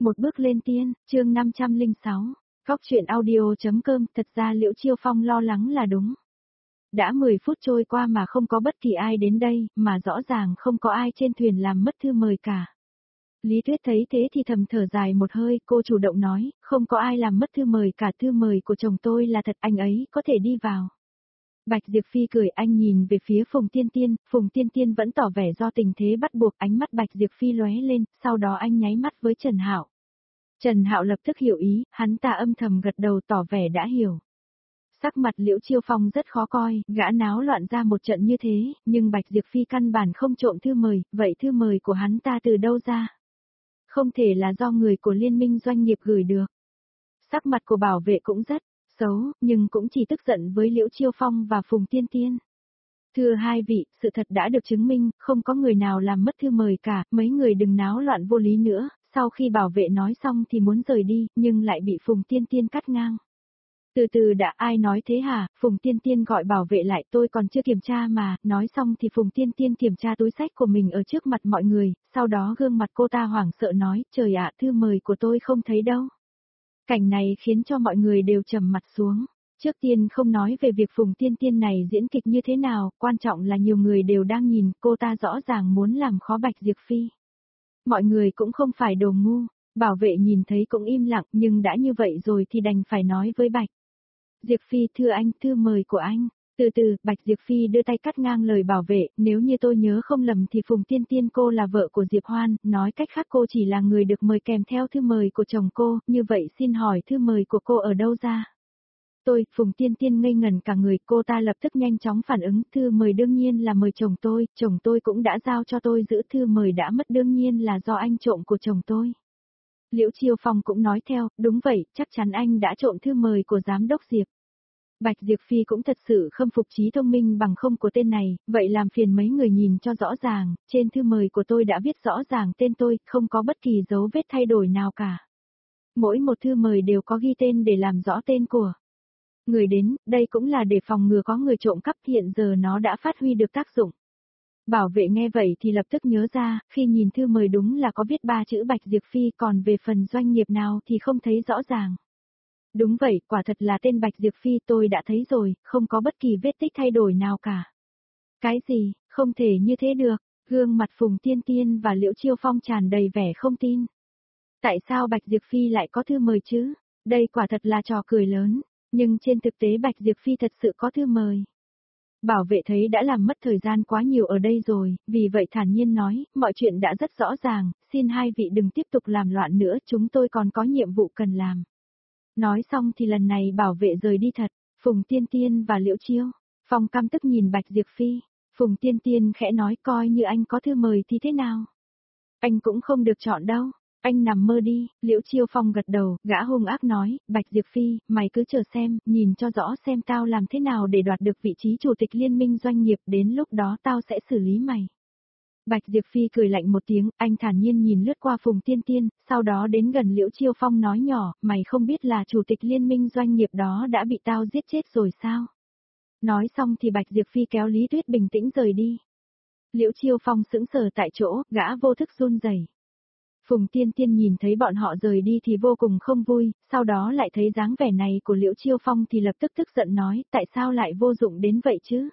Một bước lên tiên, chương 506. Góc truyện audio.com. Thật ra Liễu Chiêu Phong lo lắng là đúng. Đã 10 phút trôi qua mà không có bất kỳ ai đến đây, mà rõ ràng không có ai trên thuyền làm mất thư mời cả. Lý Tuyết thấy thế thì thầm thở dài một hơi, cô chủ động nói, không có ai làm mất thư mời cả, thư mời của chồng tôi là thật, anh ấy có thể đi vào. Bạch Diệp Phi cười, anh nhìn về phía Phùng Tiên Tiên vẫn tỏ vẻ do tình thế bắt buộc, ánh mắt Bạch Diệp Phi lóe lên, sau đó anh nháy mắt với Trần Hạo. Trần Hạo lập tức hiểu ý, hắn ta âm thầm gật đầu tỏ vẻ đã hiểu. Sắc mặt Liễu Chiêu Phong rất khó coi, gã náo loạn ra một trận như thế, nhưng Bạch Diệp Phi căn bản không trộm thư mời, vậy thư mời của hắn ta từ đâu ra? Không thể là do người của liên minh doanh nghiệp gửi được. Sắc mặt của bảo vệ cũng rất xấu, nhưng cũng chỉ tức giận với Liễu Chiêu Phong và Phùng Tiên Tiên. Thưa hai vị, sự thật đã được chứng minh, không có người nào làm mất thư mời cả, mấy người đừng náo loạn vô lý nữa. Sau khi bảo vệ nói xong thì muốn rời đi, nhưng lại bị Phùng Tiên Tiên cắt ngang. Từ từ đã, ai nói thế hả? Phùng Tiên Tiên gọi bảo vệ lại, tôi còn chưa kiểm tra mà. Nói xong thì Phùng Tiên Tiên kiểm tra túi xách của mình ở trước mặt mọi người, sau đó gương mặt cô ta hoảng sợ nói, trời ạ, thư mời của tôi không thấy đâu. Cảnh này khiến cho mọi người đều trầm mặt xuống. Trước tiên không nói về việc Phùng Tiên Tiên này diễn kịch như thế nào, quan trọng là nhiều người đều đang nhìn, cô ta rõ ràng muốn làm khó Bạch Diệp Phi. Mọi người cũng không phải đồ ngu, bảo vệ nhìn thấy cũng im lặng, nhưng đã như vậy rồi thì đành phải nói với Bạch Diệp Phi, thưa anh, thư mời của anh. Từ từ, Bạch Diệp Phi đưa tay cắt ngang lời bảo vệ, nếu như tôi nhớ không lầm thì Phùng Tiên Tiên cô là vợ của Diệp Hoan, nói cách khác cô chỉ là người được mời kèm theo thư mời của chồng cô, như vậy xin hỏi thư mời của cô ở đâu ra? Phùng Tiên Tiên ngây ngẩn cả người, cô ta lập tức nhanh chóng phản ứng, thư mời đương nhiên là mời chồng tôi cũng đã giao cho tôi giữ, thư mời đã mất đương nhiên là do anh trộm của chồng tôi. Liễu Chiêu Phong cũng nói theo, đúng vậy, chắc chắn anh đã trộm thư mời của giám đốc Diệp. Bạch Diệp Phi cũng thật sự khâm phục trí thông minh bằng không của tên này, vậy làm phiền mấy người nhìn cho rõ ràng, trên thư mời của tôi đã viết rõ ràng tên tôi, không có bất kỳ dấu vết thay đổi nào cả. Mỗi một thư mời đều có ghi tên để làm rõ tên của người đến, đây cũng là để phòng ngừa có người trộm cắp, hiện giờ nó đã phát huy được tác dụng. Bảo vệ nghe vậy thì lập tức nhớ ra, khi nhìn thư mời đúng là có viết 3 chữ Bạch Diệp Phi, còn về phần doanh nghiệp nào thì không thấy rõ ràng. Đúng vậy, quả thật là tên Bạch Diệp Phi, tôi đã thấy rồi, không có bất kỳ vết tích thay đổi nào cả. Cái gì, không thể như thế được, gương mặt Phùng Tiên Tiên và Liễu Chiêu Phong tràn đầy vẻ không tin. Tại sao Bạch Diệp Phi lại có thư mời chứ? Đây quả thật là trò cười lớn, nhưng trên thực tế Bạch Diệp Phi thật sự có thư mời. Bảo vệ thấy đã làm mất thời gian quá nhiều ở đây rồi, vì vậy thản nhiên nói, mọi chuyện đã rất rõ ràng, xin hai vị đừng tiếp tục làm loạn nữa, chúng tôi còn có nhiệm vụ cần làm. Nói xong thì lần này bảo vệ rời đi thật, Phùng Tiên Tiên và Liễu Chiêu Phong căm tức nhìn Bạch Diệp Phi, Phùng Tiên Tiên khẽ nói, coi như anh có thư mời thì thế nào? Anh cũng không được chọn đâu, anh nằm mơ đi. Liễu Chiêu Phong gật đầu, gã hung ác nói, Bạch Diệp Phi, mày cứ chờ xem, nhìn cho rõ xem tao làm thế nào để đoạt được vị trí chủ tịch liên minh doanh nghiệp, đến lúc đó tao sẽ xử lý mày. Bạch Diệp Phi cười lạnh một tiếng, anh thản nhiên nhìn lướt qua Phùng Tiên Tiên, sau đó đến gần Liễu Chiêu Phong nói nhỏ, mày không biết là chủ tịch liên minh doanh nghiệp đó đã bị tao giết chết rồi sao? Nói xong thì Bạch Diệp Phi kéo Lý Tuyết bình tĩnh rời đi. Liễu Chiêu Phong sững sờ tại chỗ, gã vô thức run rẩy. Phùng Tiên Tiên nhìn thấy bọn họ rời đi thì vô cùng không vui, sau đó lại thấy dáng vẻ này của Liễu Chiêu Phong thì lập tức tức giận nói, tại sao lại vô dụng đến vậy chứ?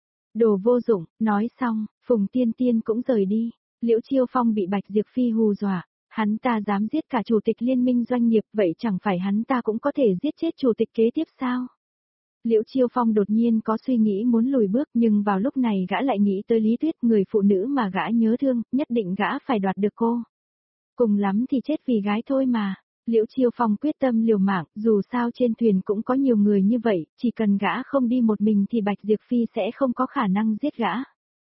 Đồ vô dụng, nói xong, Phùng Tiên Tiên cũng rời đi. Liễu Chiêu Phong bị Bạch Diệp Phi hù dọa, hắn ta dám giết cả chủ tịch liên minh doanh nghiệp, vậy chẳng phải hắn ta cũng có thể giết chết chủ tịch kế tiếp sao? Liễu Chiêu Phong đột nhiên có suy nghĩ muốn lùi bước, nhưng vào lúc này gã lại nghĩ tới Lý Tuyết, người phụ nữ mà gã nhớ thương, nhất định gã phải đoạt được cô. Cùng lắm thì chết vì gái thôi mà. Liễu Chiêu Phong quyết tâm liều mạng, dù sao trên thuyền cũng có nhiều người như vậy, chỉ cần gã không đi một mình thì Bạch Diệp Phi sẽ không có khả năng giết gã.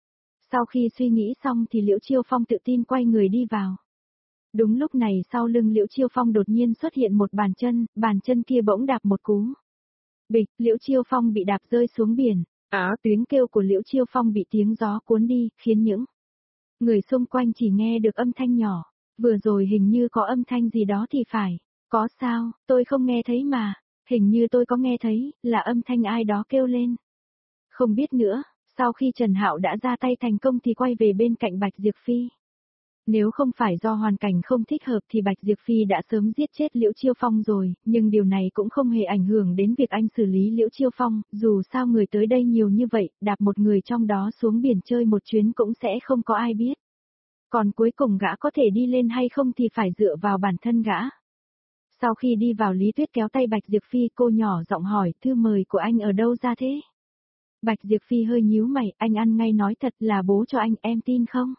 Sau khi suy nghĩ xong thì Liễu Chiêu Phong tự tin quay người đi vào. Đúng lúc này sau lưng Liễu Chiêu Phong đột nhiên xuất hiện một bàn chân kia bỗng đạp một cú. Bịch, Liễu Chiêu Phong bị đạp rơi xuống biển. Tiếng kêu của Liễu Chiêu Phong bị tiếng gió cuốn đi, khiến những người xung quanh chỉ nghe được âm thanh nhỏ. Vừa rồi hình như có âm thanh gì đó thì phải. Có sao, tôi không nghe thấy mà. Hình như tôi có nghe thấy, là âm thanh ai đó kêu lên. Không biết nữa, sau khi Trần Hạo đã ra tay thành công thì quay về bên cạnh Bạch Diệp Phi. Nếu không phải do hoàn cảnh không thích hợp thì Bạch Diệp Phi đã sớm giết chết Liễu Chiêu Phong rồi, nhưng điều này cũng không hề ảnh hưởng đến việc anh xử lý Liễu Chiêu Phong, dù sao người tới đây nhiều như vậy, đạp một người trong đó xuống biển chơi một chuyến cũng sẽ không có ai biết. Còn cuối cùng gã có thể đi lên hay không thì phải dựa vào bản thân gã. Sau khi đi vào Lý Tuyết kéo tay Bạch Diệp Phi, cô nhỏ giọng hỏi, thư mời của anh ở đâu ra thế? Bạch Diệp Phi hơi nhíu mày, anh ăn ngay nói thật là bố cho anh, em tin không?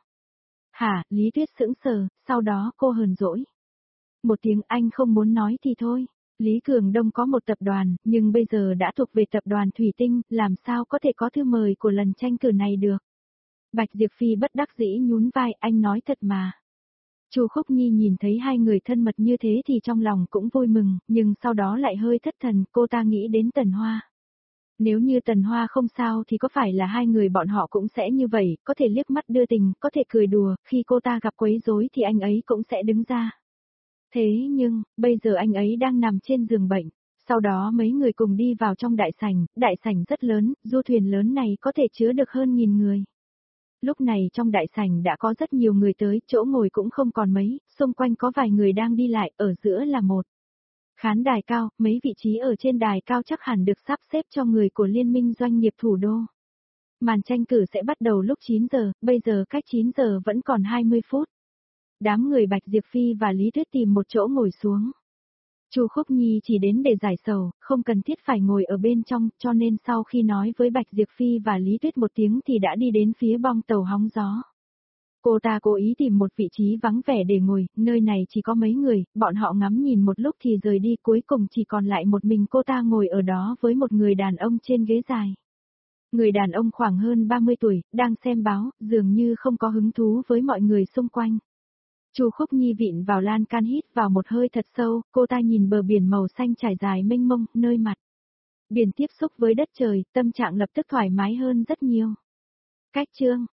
Hả, Lý Tuyết sững sờ, sau đó cô hờn dỗi. Một tiếng anh không muốn nói thì thôi. Lý Cường Đông có một tập đoàn, nhưng bây giờ đã thuộc về tập đoàn Thủy Tinh, làm sao có thể có thư mời của lần tranh cử này được? Bạch Diệp Phi bất đắc dĩ nhún vai, anh nói thật mà. Chu Khúc Nhi nhìn thấy hai người thân mật như thế thì trong lòng cũng vui mừng, nhưng sau đó lại hơi thất thần, cô ta nghĩ đến Tần Hoa. Nếu như Tần Hoa không sao thì có phải là hai người bọn họ cũng sẽ như vậy, có thể liếc mắt đưa tình, có thể cười đùa, khi cô ta gặp quấy rối thì anh ấy cũng sẽ đứng ra. Thế nhưng, bây giờ anh ấy đang nằm trên giường bệnh. Sau đó mấy người cùng đi vào trong đại sảnh rất lớn, du thuyền lớn này có thể chứa được hơn 1000 người. Lúc này trong đại sảnh đã có rất nhiều người tới, chỗ ngồi cũng không còn mấy, xung quanh có vài người đang đi lại, ở giữa là một khán đài cao, mấy vị trí ở trên đài cao chắc hẳn được sắp xếp cho người của Liên minh doanh nghiệp thủ đô. Màn tranh cử sẽ bắt đầu lúc 9 giờ, bây giờ cách 9 giờ vẫn còn 20 phút. Đám người Bạch Diệp Phi và Lý Tuyết tìm một chỗ ngồi xuống. Chu Khúc Nhi chỉ đến để giải sầu, không cần thiết phải ngồi ở bên trong, cho nên sau khi nói với Bạch Diệp Phi và Lý Tuyết một tiếng thì đã đi đến phía bong tàu hóng gió. Cô ta cố ý tìm một vị trí vắng vẻ để ngồi, nơi này chỉ có mấy người, bọn họ ngắm nhìn một lúc thì rời đi, cuối cùng chỉ còn lại một mình cô ta ngồi ở đó với một người đàn ông trên ghế dài. Người đàn ông khoảng hơn 30 tuổi, đang xem báo, dường như không có hứng thú với mọi người xung quanh. Chu Khúc Nhi vịn vào lan can hít vào một hơi thật sâu, cô ta nhìn bờ biển màu xanh trải dài mênh mông, nơi mặt biển tiếp xúc với đất trời, tâm trạng lập tức thoải mái hơn rất nhiều. Cách chương